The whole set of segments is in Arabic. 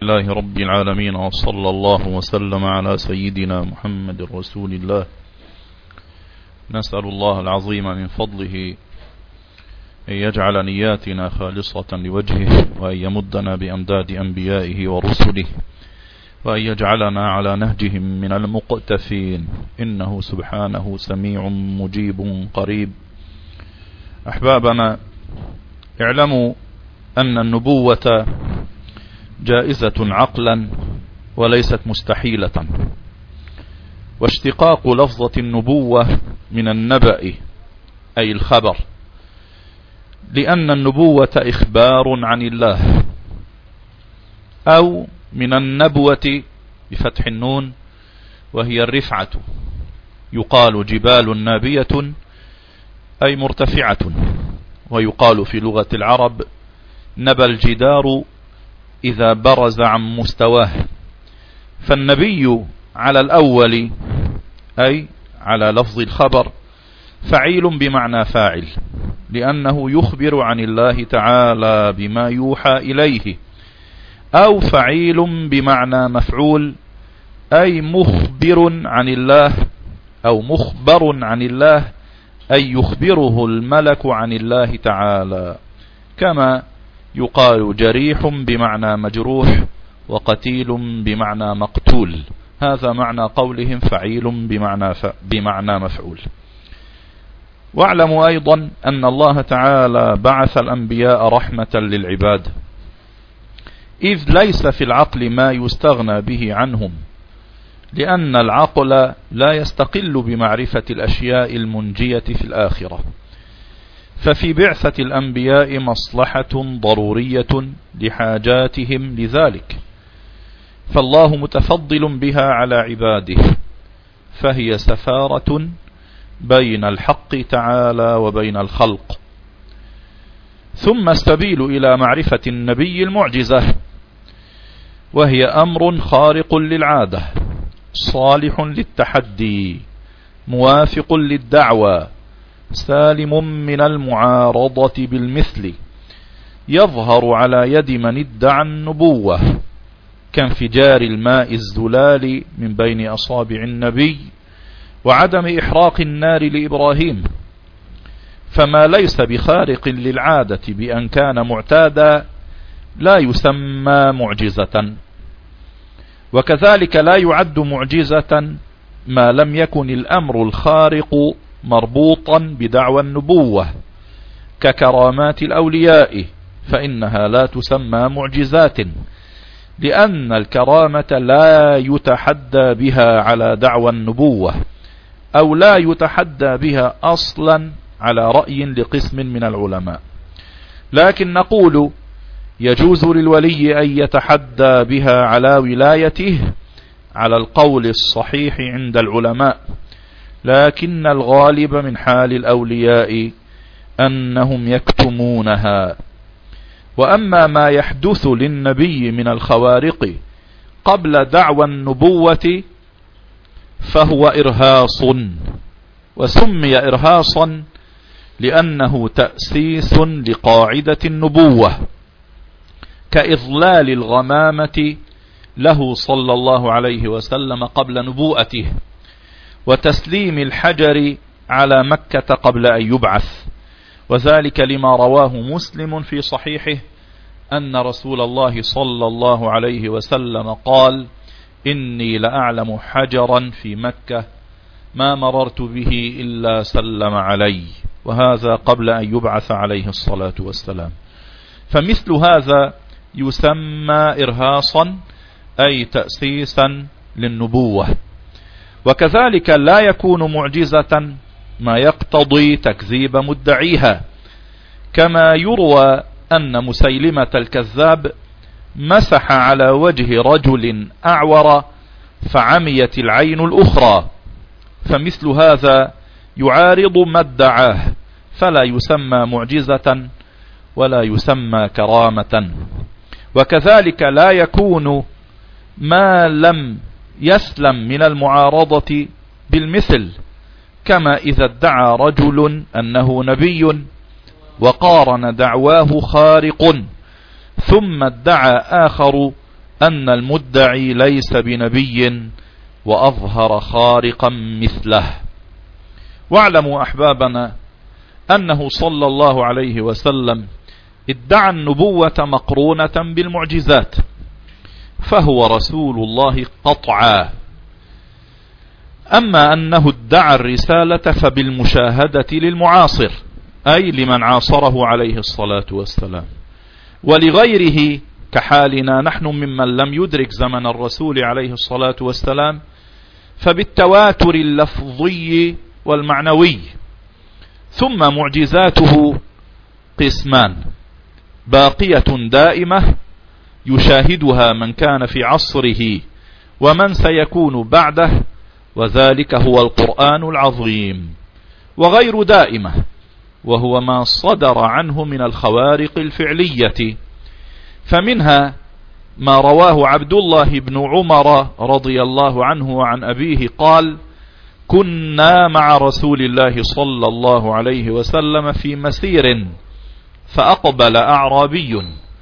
لله رب العالمين، وصلى الله وسلم على سيدنا محمد رسول الله. نسأل الله العظيم من فضله أن يجعل نياتنا خالصة لوجهه، وأن يمدنا بأمداد أنبيائه ورسله، وأن يجعلنا على نهجهم من المقتفين، إنه سبحانه سميع مجيب قريب. أحبابنا، اعلموا أن النبوة جائزة عقلا وليست مستحيلة، واشتقاق لفظة النبوة من النبأ أي الخبر، لأن النبوة إخبار عن الله، أو من النبوة بفتح النون وهي الرفعة، يقال جبال نابية أي مرتفعة، ويقال في لغة العرب نبى الجدار إذا برز عن مستواه. فالنبي على الأول أي على لفظ الخبر فعيل بمعنى فاعل، لأنه يخبر عن الله تعالى بما يوحى إليه، أو فعيل بمعنى مفعول أي مخبر عن الله، أو مخبر عن الله أي يخبره الملك عن الله تعالى، كما يقال جريح بمعنى مجروح، وقتيل بمعنى مقتول. هذا معنى قولهم فعيل بمعنى مفعول. واعلموا أيضا أن الله تعالى بعث الأنبياء رحمة للعباد، إذ ليس في العقل ما يستغنى به عنهم، لأن العقل لا يستقل بمعرفة الأشياء المنجية في الآخرة. ففي بعثة الأنبياء مصلحة ضرورية لحاجاتهم لذلك، فالله متفضل بها على عباده، فهي سفارة بين الحق تعالى وبين الخلق. ثم السبيل إلى معرفة النبي المعجزة، وهي أمر خارق للعادة، صالح للتحدي، موافق للدعوة، سالم من المعارضة بالمثل، يظهر على يد من ادعى النبوة، كانفجار الماء الزلال من بين أصابع النبي، وعدم إحراق النار لإبراهيم. فما ليس بخارق للعادة بأن كان معتادا لا يسمى معجزة، وكذلك لا يعد معجزة ما لم يكن الأمر الخارق مربوطا بدعوى النبوة، ككرامات الأولياء، فإنها لا تسمى معجزات، لأن الكرامة لا يتحدى بها على دعوى النبوة، أو لا يتحدى بها أصلا على رأي لقسم من العلماء. لكن نقول يجوز للولي أن يتحدى بها على ولايته على القول الصحيح عند العلماء، لكن الغالب من حال الأولياء أنهم يكتمونها. وأما ما يحدث للنبي من الخوارق قبل دعوى النبوة فهو إرهاص، وسمي إرهاصا لأنه تأسيس لقاعدة النبوة، كإضلال الغمامة له صلى الله عليه وسلم قبل نبوءته، وتسليم الحجر على مكة قبل أن يبعث، وذلك لما رواه مسلم في صحيحه أن رسول الله صلى الله عليه وسلم قال: إني لأعلم حجرا في مكة ما مررت به إلا سلم علي، وهذا قبل أن يبعث عليه الصلاة والسلام. فمثل هذا يسمى إرهاصا أي تأسيسا للنبوة. وكذلك لا يكون معجزة ما يقتضي تكذيب مدعيها، كما يروى أن مسيلمة الكذاب مسح على وجه رجل أعور فعميت العين الأخرى، فمثل هذا يعارض ما ادعاه، فلا يسمى معجزة ولا يسمى كرامة. وكذلك لا يكون ما لم يسلم من المعارضة بالمثل، كما إذا ادعى رجل أنه نبي وقارن دعواه خارق، ثم ادعى آخر أن المدعي ليس بنبي وأظهر خارقا مثله. واعلموا أحبابنا أنه صلى الله عليه وسلم ادعى النبوة مقرونة بالمعجزات، فهو رسول الله قطعا. أما أنه ادعى الرسالة فبالمشاهدة للمعاصر، أي لمن عاصره عليه الصلاة والسلام، ولغيره كحالنا نحن ممن لم يدرك زمن الرسول عليه الصلاة والسلام فبالتواتر اللفظي والمعنوي. ثم معجزاته قسمان: باقية دائمة يشاهدها من كان في عصره ومن سيكون بعده، وذلك هو القرآن العظيم، وغير دائمة، وهو ما صدر عنه من الخوارق الفعلية. فمنها ما رواه عبد الله بن عمر رضي الله عنه وعن أبيه قال: كنا مع رسول الله صلى الله عليه وسلم في مسير، فأقبل أعرابي،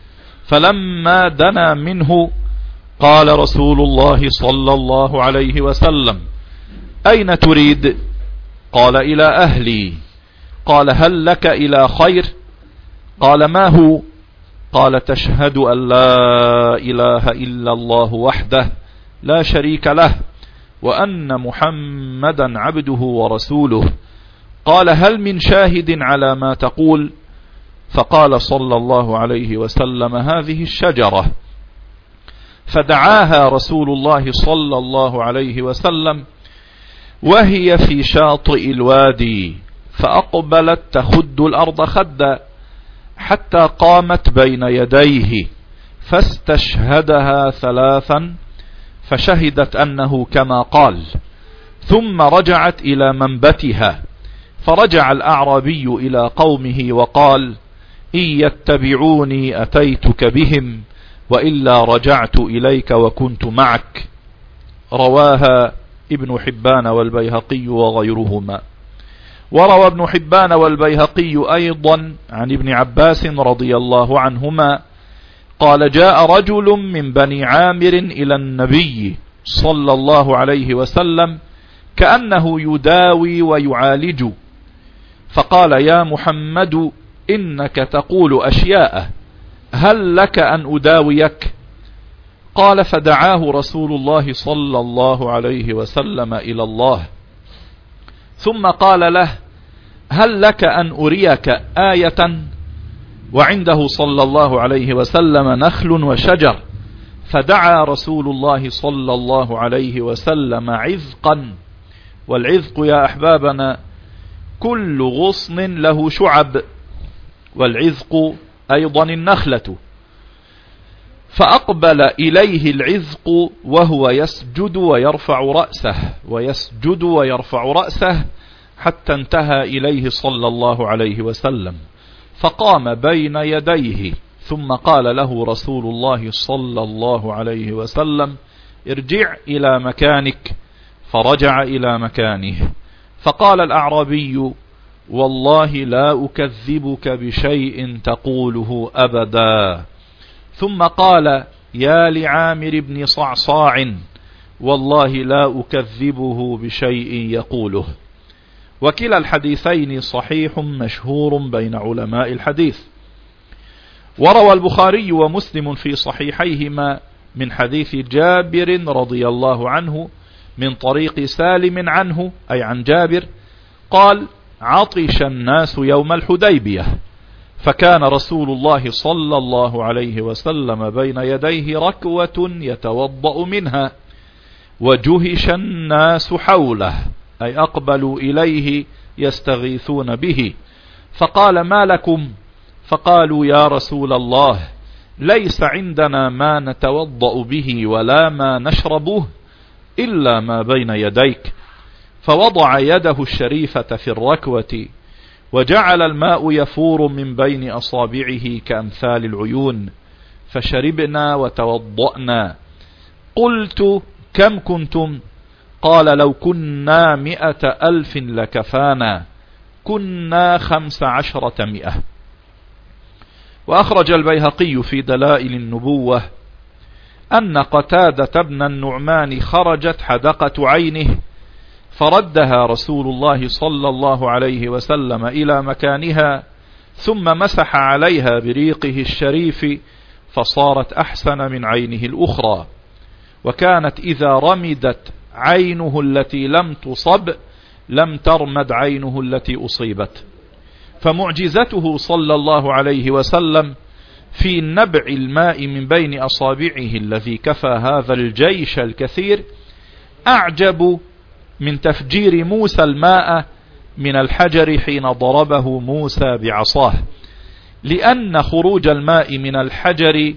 فلما دنا منه قال رسول الله صلى الله عليه وسلم: أين تريد؟ قال: إلى أهلي. قال: هل لك إلى خير؟ قال: ما هو؟ قال: تشهد أن لا إله إلا الله وحده لا شريك له، وأن محمدا عبده ورسوله. قال: هل من شاهد على ما تقول؟ فقال صلى الله عليه وسلم: هذه الشجرة. فدعاها رسول الله صلى الله عليه وسلم وهي في شاطئ الوادي، فأقبلت تخد الأرض خدا حتى قامت بين يديه، فاستشهدها ثلاثا فشهدت أنه كما قال، ثم رجعت إلى منبتها. فرجع الأعرابي إلى قومه وقال: إن يتبعوني أتيتك بهم، وإلا رجعت إليك وكنت معك. رواها ابن حبان والبيهقي وغيرهما. وروى ابن حبان والبيهقي أيضا عن ابن عباس رضي الله عنهما قال: جاء رجل من بني عامر إلى النبي صلى الله عليه وسلم كأنه يداوي ويعالج، فقال: يا محمد، إنك تقول أشياء، هل لك أن أداويك؟ قال: فدعاه رسول الله صلى الله عليه وسلم إلى الله، ثم قال له: هل لك أن أريك آية؟ وعنده صلى الله عليه وسلم نخل وشجر، فدعا رسول الله صلى الله عليه وسلم عذقا. والعذق يا أحبابنا كل غصن له شعب، والعذق أيضا النخلة. فأقبل إليه العذق وهو يسجد ويرفع رأسه حتى انتهى إليه صلى الله عليه وسلم، فقام بين يديه، ثم قال له رسول الله صلى الله عليه وسلم: ارجع إلى مكانك. فرجع إلى مكانه. فقال الأعرابي: والله لا أكذبك بشيء تقوله أبدا. ثم قال: يا لعامر بن صعصاع، والله لا أكذبه بشيء يقوله. وكلا الحديثين صحيح مشهور بين علماء الحديث. وروى البخاري ومسلم في صحيحيهما من حديث جابر رضي الله عنه من طريق سالم عنه، أي عن جابر، قال: عطش الناس يوم الحديبية، فكان رسول الله صلى الله عليه وسلم بين يديه ركوة يتوضأ منها، وجهش الناس حوله، أي أقبلوا إليه يستغيثون به. فقال: ما لكم؟ فقالوا: يا رسول الله، ليس عندنا ما نتوضأ به ولا ما نشربه إلا ما بين يديك. فوضع يده الشريفة في الركوة، وجعل الماء يفور من بين أصابعه كأمثال العيون، فشربنا وتوضأنا. قلت: كم كنتم؟ قال: لو كنا 100,000 لكفانا، كنا 15 100. وأخرج البيهقي في دلائل النبوة أن قتادة بن النعمان خرجت حدقة عينه فردها رسول الله صلى الله عليه وسلم إلى مكانها، ثم مسح عليها بريقه الشريف فصارت أحسن من عينه الأخرى. وكانت إذا رمدت عينه التي لم تصب لم ترمد عينه التي أصيبت. فمعجزته صلى الله عليه وسلم في نبع الماء من بين أصابعه الذي كفى هذا الجيش الكثير أعجب من تفجير موسى الماء من الحجر حين ضربه موسى بعصاه، لأن خروج الماء من الحجر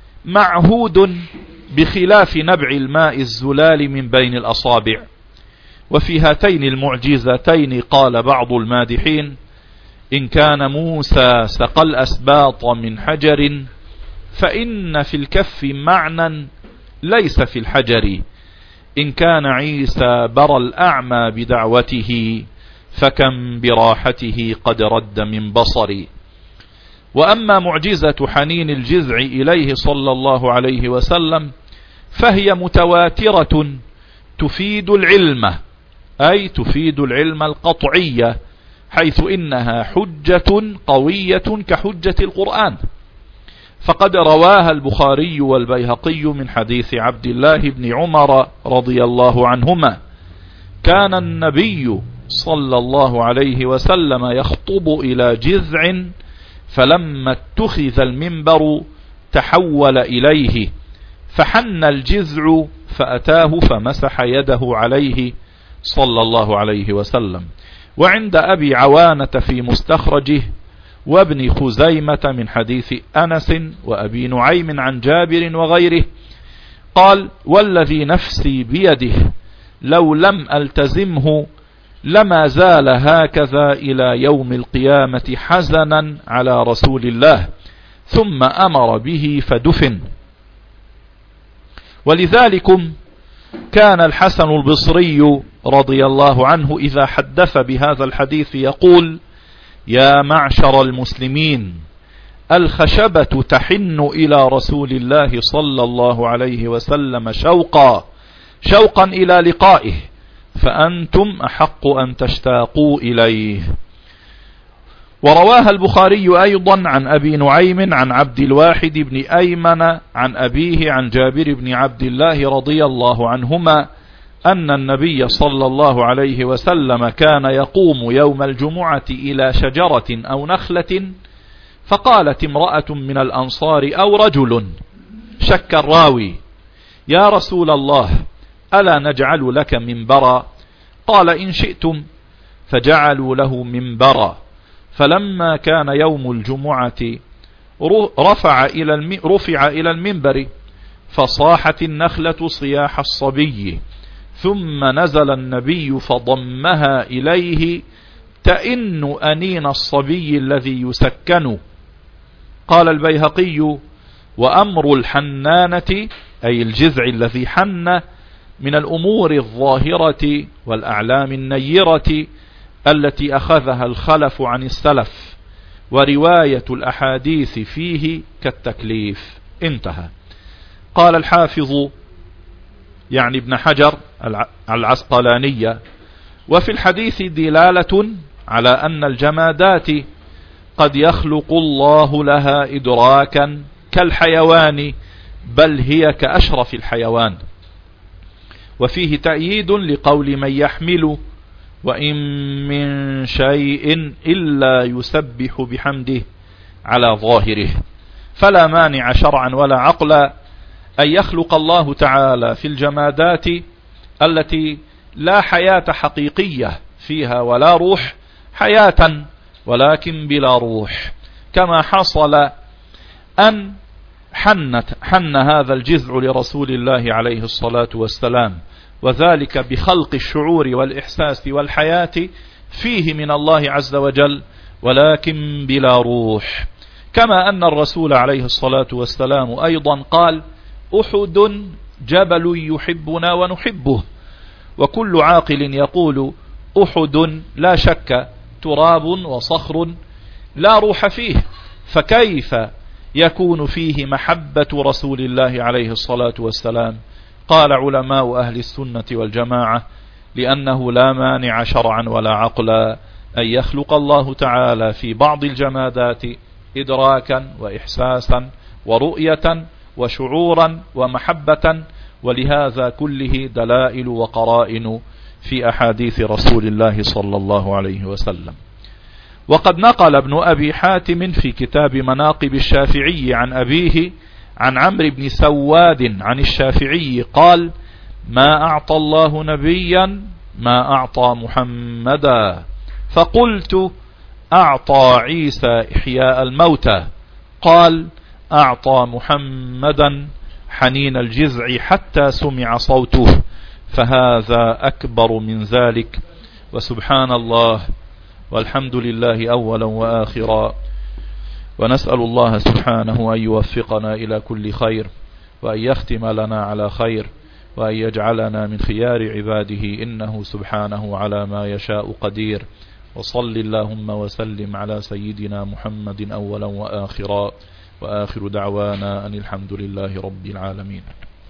معهود بخلاف نبع الماء الزلال من بين الأصابع. وفي هاتين المعجزتين قال بعض المادحين: إن كان موسى سقى الأسباط من حجر فإن في الكف معنى ليس في الحجر. إن كان عيسى برى الأعمى بدعوته فكم براحته قد رد من بصري. وأما معجزة حنين الجذع إليه صلى الله عليه وسلم فهي متواترة تفيد العلم، أي تفيد العلم القطعية، حيث إنها حجة قوية كحجة القرآن. فقد رواها البخاري والبيهقي من حديث عبد الله بن عمر رضي الله عنهما: كان النبي صلى الله عليه وسلم يخطب إلى جذع فلما اتخذ المنبر تحول إليه فحن الجذع فأتاه فمسح يده عليه صلى الله عليه وسلم. وعند أبي عوانة في مستخرجه وابن خزيمة من حديث أنس وأبي نعيم عن جابر وغيره قال: والذي نفسي بيده لو لم ألتزمه لما زال هكذا إلى يوم القيامة حزنا على رسول الله، ثم أمر به فدفن. ولذلك كان الحسن البصري رضي الله عنه إذا حدث بهذا الحديث يقول: يا معشر المسلمين، الخشبة تحن إلى رسول الله صلى الله عليه وسلم شوقا إلى لقائه، فأنتم أحق أن تشتاقوا إليه. ورواها البخاري أيضا عن أبي نعيم عن عبد الواحد بن أيمن عن أبيه عن جابر بن عبد الله رضي الله عنهما أن النبي صلى الله عليه وسلم كان يقوم يوم الجمعة إلى شجرة أو نخلة، فقالت امرأة من الأنصار أو رجل، شك الراوي: يا رسول الله، ألا نجعل لك منبرا؟ قال: إن شئتم. فجعلوا له منبرا. فلما كان يوم الجمعة رفع إلى المنبر فصاحت النخلة صياح الصبي، ثم نزل النبي فضمها إليه تئن أنين الصبي الذي يسكن. قال البيهقي: وأمر الحنانة أي الجذع الذي حن من الأمور الظاهرة والأعلام النيرة التي أخذها الخلف عن السلف، ورواية الأحاديث فيه كالتكليف. انتهى. قال الحافظ يعني ابن حجر العسقلانية: وفي الحديث دلالة على أن الجمادات قد يخلق الله لها إدراكا كالحيوان، بل هي كأشرف الحيوان. وفيه تأييد لقول من يحمل: وإن من شيء إلا يسبح بحمده على ظاهره. فلا مانع شرعا ولا عقلا أن يخلق الله تعالى في الجمادات التي لا حياة حقيقية فيها ولا روح حياة ولكن بلا روح، كما حصل أن حن هذا الجذع لرسول الله عليه الصلاة والسلام، وذلك بخلق الشعور والإحساس والحياة فيه من الله عز وجل ولكن بلا روح. كما أن الرسول عليه الصلاة والسلام أيضا قال: أحد جبل يحبنا ونحبه. وكل عاقل يقول أحد لا شك تراب وصخر لا روح فيه، فكيف يكون فيه محبة رسول الله عليه الصلاة والسلام. قال علماء أهل السنة والجماعة: لأنه لا مانع شرعا ولا عقلا أن يخلق الله تعالى في بعض الجمادات إدراكا وإحساسا ورؤية وشعورا ومحبة، ولهذا كله دلائل وقرائن في أحاديث رسول الله صلى الله عليه وسلم. وقد نقل ابن أبي حاتم في كتاب مناقب الشافعي عن أبيه عن عمرو بن سواد عن الشافعي قال: ما أعطى الله نبيا ما أعطى محمدا. فقلت: أعطى عيسى إحياء الموتى. قال: أعطى محمدا حنين الجذع حتى سمع صوته، فهذا أكبر من ذلك. وسبحان الله والحمد لله أولا وآخرا، ونسأل الله سبحانه أن يوفقنا إلى كل خير، وأن يختم لنا على خير، وأن يجعلنا من خيار عباده، إنه سبحانه على ما يشاء قدير. وصل اللهم وسلم على سيدنا محمد أولا وآخرا، وآخر دعوانا أن الحمد لله رب العالمين.